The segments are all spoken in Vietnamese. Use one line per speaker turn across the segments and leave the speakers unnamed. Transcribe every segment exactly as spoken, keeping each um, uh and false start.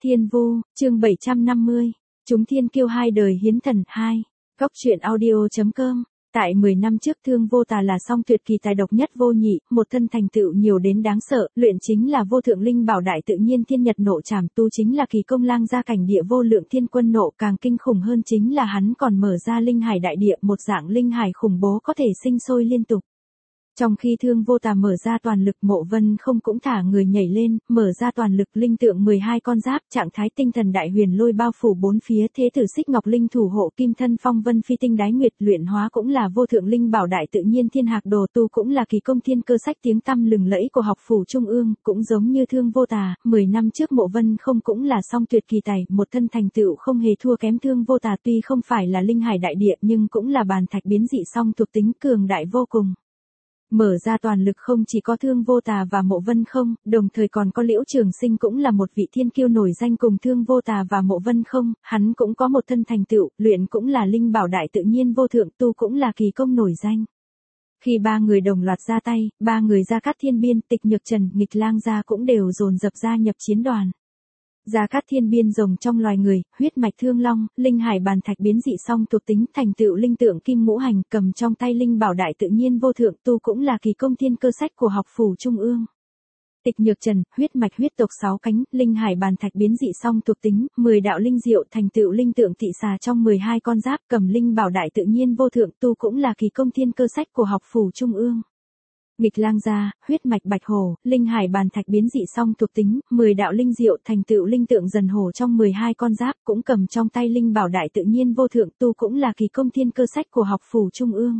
Thiên Vu, chương bảy trăm năm mươi. Chúng thiên kiêu hai đời hiến thần hai. Góc truyện audio.com. Tại mười năm trước Thương Vô Tà là song tuyệt kỳ tài độc nhất vô nhị, một thân thành tựu nhiều đến đáng sợ, luyện chính là vô thượng linh bảo đại tự nhiên thiên nhật nộ trảm, tu chính là kỳ công lang gia cảnh địa vô lượng thiên quân nộ, càng kinh khủng hơn chính là hắn còn mở ra linh hải đại địa, một dạng linh hải khủng bố có thể sinh sôi liên tục. Trong khi Thương Vô Tà mở ra toàn lực, Mộ Vân Không cũng thả người nhảy lên, mở ra toàn lực linh tượng mười hai con giáp, trạng thái tinh thần đại huyền lôi bao phủ bốn phía, thế tử xích ngọc linh thủ hộ, kim thân phong vân phi tinh đái nguyệt, luyện hóa cũng là vô thượng linh bảo đại tự nhiên thiên hạc đồ, tu cũng là kỳ công thiên cơ sách tiếng tăm lừng lẫy của học phủ trung ương, cũng giống như Thương Vô Tà, mười năm trước Mộ Vân Không cũng là song tuyệt kỳ tài, một thân thành tựu không hề thua kém Thương Vô Tà, tuy không phải là linh hải đại địa nhưng cũng là bàn thạch biến dị song thuộc tính cường đại vô cùng. Mở ra toàn lực không chỉ có Thương Vô Tà và Mộ Vân Không, đồng thời còn có Liễu Trường Sinh cũng là một vị thiên kiêu nổi danh cùng Thương Vô Tà và Mộ Vân Không, hắn cũng có một thân thành tựu, luyện cũng là linh bảo đại tự nhiên vô thượng, tu cũng là kỳ công nổi danh. Khi ba người đồng loạt ra tay, ba người Gia Cát Thiên Biên, Tịch Nhược Trần, Nghịch Lang gia cũng đều dồn dập gia nhập chiến đoàn. Gia Cát Thiên Biên rồng trong loài người, huyết mạch thương long, linh hải bàn thạch biến dị song thuộc tính, thành tựu linh tượng kim ngũ hành, cầm trong tay linh bảo đại tự nhiên vô thượng, tu cũng là kỳ công thiên cơ sách của học phủ trung ương. Tịch Nhược Trần, huyết mạch huyết tộc sáu cánh, linh hải bàn thạch biến dị song thuộc tính, mười đạo linh diệu, thành tựu linh tượng tị xà trong mười hai con giáp, cầm linh bảo đại tự nhiên vô thượng, tu cũng là kỳ công thiên cơ sách của học phủ trung ương. Nghịch Lang gia, huyết mạch bạch hổ, linh hải bàn thạch biến dị song thuộc tính, mười đạo linh diệu, thành tựu linh tượng dần hổ trong mười hai con giáp, cũng cầm trong tay linh bảo đại tự nhiên vô thượng, tu cũng là kỳ công thiên cơ sách của học phủ trung ương.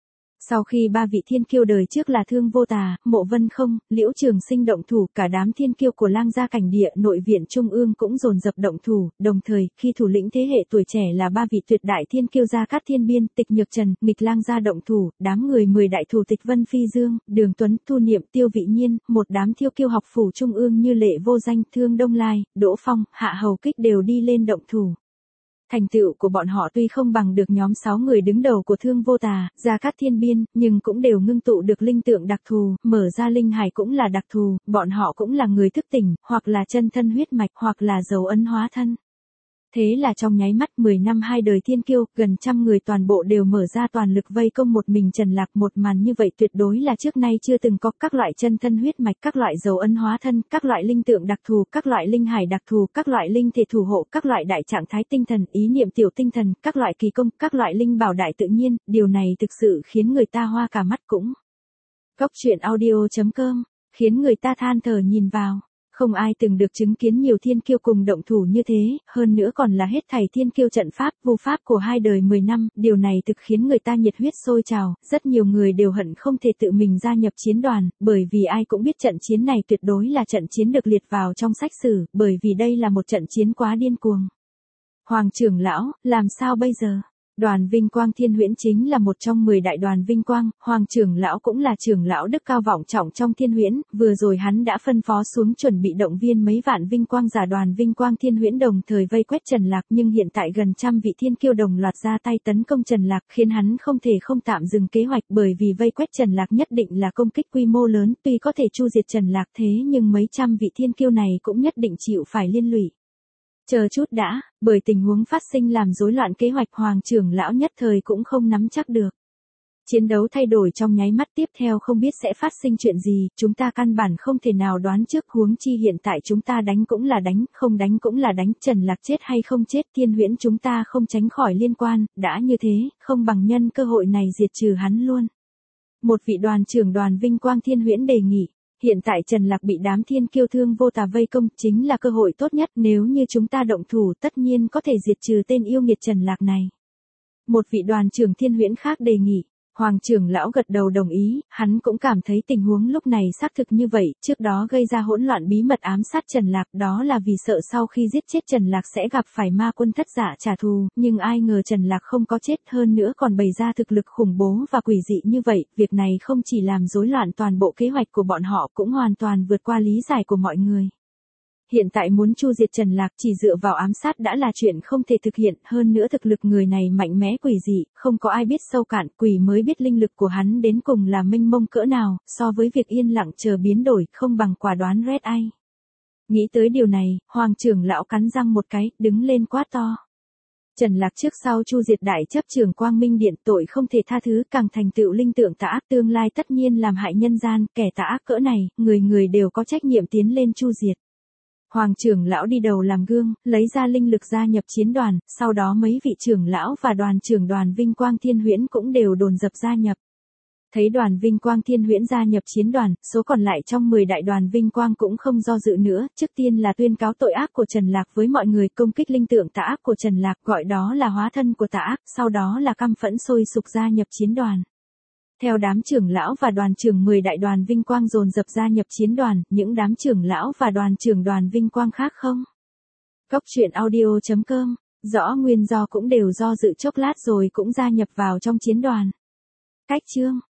Sau khi ba vị thiên kiêu đời trước là Thương Vô Tà, Mộ Vân Không, Liễu Trường Sinh động thủ, cả đám thiên kiêu của Lang gia cảnh địa nội viện trung ương cũng dồn dập động thủ, đồng thời, khi thủ lĩnh thế hệ tuổi trẻ là ba vị tuyệt đại thiên kiêu Gia Cát Thiên Biên, Tịch Nhược Trần, Nghịch Lang gia động thủ, đám người mười đại thủ tịch Vân Phi Dương, Đường Tuấn, Thu Niệm, Tiêu Vị Nhiên, một đám thiêu kiêu học phủ trung ương như Lệ Vô Danh, Thương Đông Lai, Đỗ Phong, Hạ Hầu Kích đều đi lên động thủ. Thành tựu của bọn họ tuy không bằng được nhóm sáu người đứng đầu của Thương Vô Tà, Gia Cát Thiên Biên, nhưng cũng đều ngưng tụ được linh tượng đặc thù, mở ra linh hải cũng là đặc thù, bọn họ cũng là người thức tỉnh, hoặc là chân thân huyết mạch, hoặc là dấu ấn hóa thân. Thế là trong nháy mắt mười năm hai đời thiên kiêu, gần trăm người toàn bộ đều mở ra toàn lực vây công một mình Trần Lạc, một màn như vậy tuyệt đối là trước nay chưa từng có, các loại chân thân huyết mạch, các loại dấu ấn hóa thân, các loại linh tượng đặc thù, các loại linh hải đặc thù, các loại linh thể thủ hộ, các loại đại trạng thái tinh thần, ý niệm tiểu tinh thần, các loại kỳ công, các loại linh bảo đại tự nhiên, điều này thực sự khiến người ta hoa cả mắt cũng. Góc truyện audio.com, khiến người ta than thở nhìn vào. Không ai từng được chứng kiến nhiều thiên kiêu cùng động thủ như thế, hơn nữa còn là hết thảy thiên kiêu trận pháp, vô pháp của hai đời mười năm, điều này thực khiến người ta nhiệt huyết sôi trào, rất nhiều người đều hận không thể tự mình gia nhập chiến đoàn, bởi vì ai cũng biết trận chiến này tuyệt đối là trận chiến được liệt vào trong sách sử, bởi vì đây là một trận chiến quá điên cuồng. Hoàng trưởng lão, làm sao bây giờ? Đoàn Vinh Quang Thiên Huyễn chính là một trong mười đại đoàn Vinh Quang, Hoàng trưởng lão cũng là trưởng lão đức cao vọng trọng trong Thiên Huyễn, vừa rồi hắn đã phân phó xuống chuẩn bị động viên mấy vạn Vinh Quang giả đoàn Vinh Quang Thiên Huyễn đồng thời vây quét Trần Lạc, nhưng hiện tại gần trăm vị thiên kiêu đồng loạt ra tay tấn công Trần Lạc, khiến hắn không thể không tạm dừng kế hoạch, bởi vì vây quét Trần Lạc nhất định là công kích quy mô lớn, tuy có thể chu diệt Trần Lạc thế nhưng mấy trăm vị thiên kiêu này cũng nhất định chịu phải liên lụy. Chờ chút đã, bởi tình huống phát sinh làm rối loạn kế hoạch, Hoàng trưởng lão nhất thời cũng không nắm chắc được. Chiến đấu thay đổi trong nháy mắt, tiếp theo không biết sẽ phát sinh chuyện gì, chúng ta căn bản không thể nào đoán trước, huống chi hiện tại chúng ta đánh cũng là đánh, không đánh cũng là đánh, Trần Lạc chết hay không chết, Thiên Huyễn chúng ta không tránh khỏi liên quan, đã như thế, không bằng nhân cơ hội này diệt trừ hắn luôn. Một vị đoàn trưởng đoàn Vinh Quang Thiên Huyễn đề nghị. Hiện tại Trần Lạc bị đám thiên kiêu Thương Vô Tà vây công, chính là cơ hội tốt nhất, nếu như chúng ta động thủ tất nhiên có thể diệt trừ tên yêu nghiệt Trần Lạc này. Một vị đoàn trưởng Thiên Huyễn khác đề nghị, Hoàng trưởng lão gật đầu đồng ý, hắn cũng cảm thấy tình huống lúc này xác thực như vậy, trước đó gây ra hỗn loạn bí mật ám sát Trần Lạc, đó là vì sợ sau khi giết chết Trần Lạc sẽ gặp phải ma quân thất giả trả thù, nhưng ai ngờ Trần Lạc không có chết, hơn nữa còn bày ra thực lực khủng bố và quỷ dị như vậy, việc này không chỉ làm rối loạn toàn bộ kế hoạch của bọn họ, cũng hoàn toàn vượt qua lý giải của mọi người. Hiện tại muốn chu diệt Trần Lạc chỉ dựa vào ám sát đã là chuyện không thể thực hiện, hơn nữa thực lực người này mạnh mẽ quỷ dị, không có ai biết sâu cạn, quỷ mới biết linh lực của hắn đến cùng là mênh mông cỡ nào, so với việc yên lặng chờ biến đổi, không bằng quả đoán Red Eye. Nghĩ tới điều này, Hoàng trưởng lão cắn răng một cái, đứng lên quát to. Trần Lạc trước sau chu diệt đại chấp trưởng Quang Minh Điện, tội không thể tha thứ, càng thành tựu linh tượng tà ác, tương lai tất nhiên làm hại nhân gian, kẻ tà ác cỡ này, người người đều có trách nhiệm tiến lên chu diệt. Hoàng trưởng lão đi đầu làm gương, lấy ra linh lực gia nhập chiến đoàn, sau đó mấy vị trưởng lão và đoàn trưởng đoàn Vinh Quang Thiên Huyễn cũng đều dồn dập gia nhập. Thấy đoàn Vinh Quang Thiên Huyễn gia nhập chiến đoàn, số còn lại trong mười đại đoàn Vinh Quang cũng không do dự nữa, trước tiên là tuyên cáo tội ác của Trần Lạc với mọi người, công kích linh tượng tà ác của Trần Lạc, gọi đó là hóa thân của tà ác, sau đó là căm phẫn sôi sục gia nhập chiến đoàn. Theo đám trưởng lão và đoàn trưởng mười đại đoàn Vinh Quang dồn dập gia nhập chiến đoàn, những đám trưởng lão và đoàn trưởng đoàn Vinh Quang khác không. Cốc truyện audio chấm com, rõ nguyên do cũng đều do dự chốc lát rồi cũng gia nhập vào trong chiến đoàn. Cách chương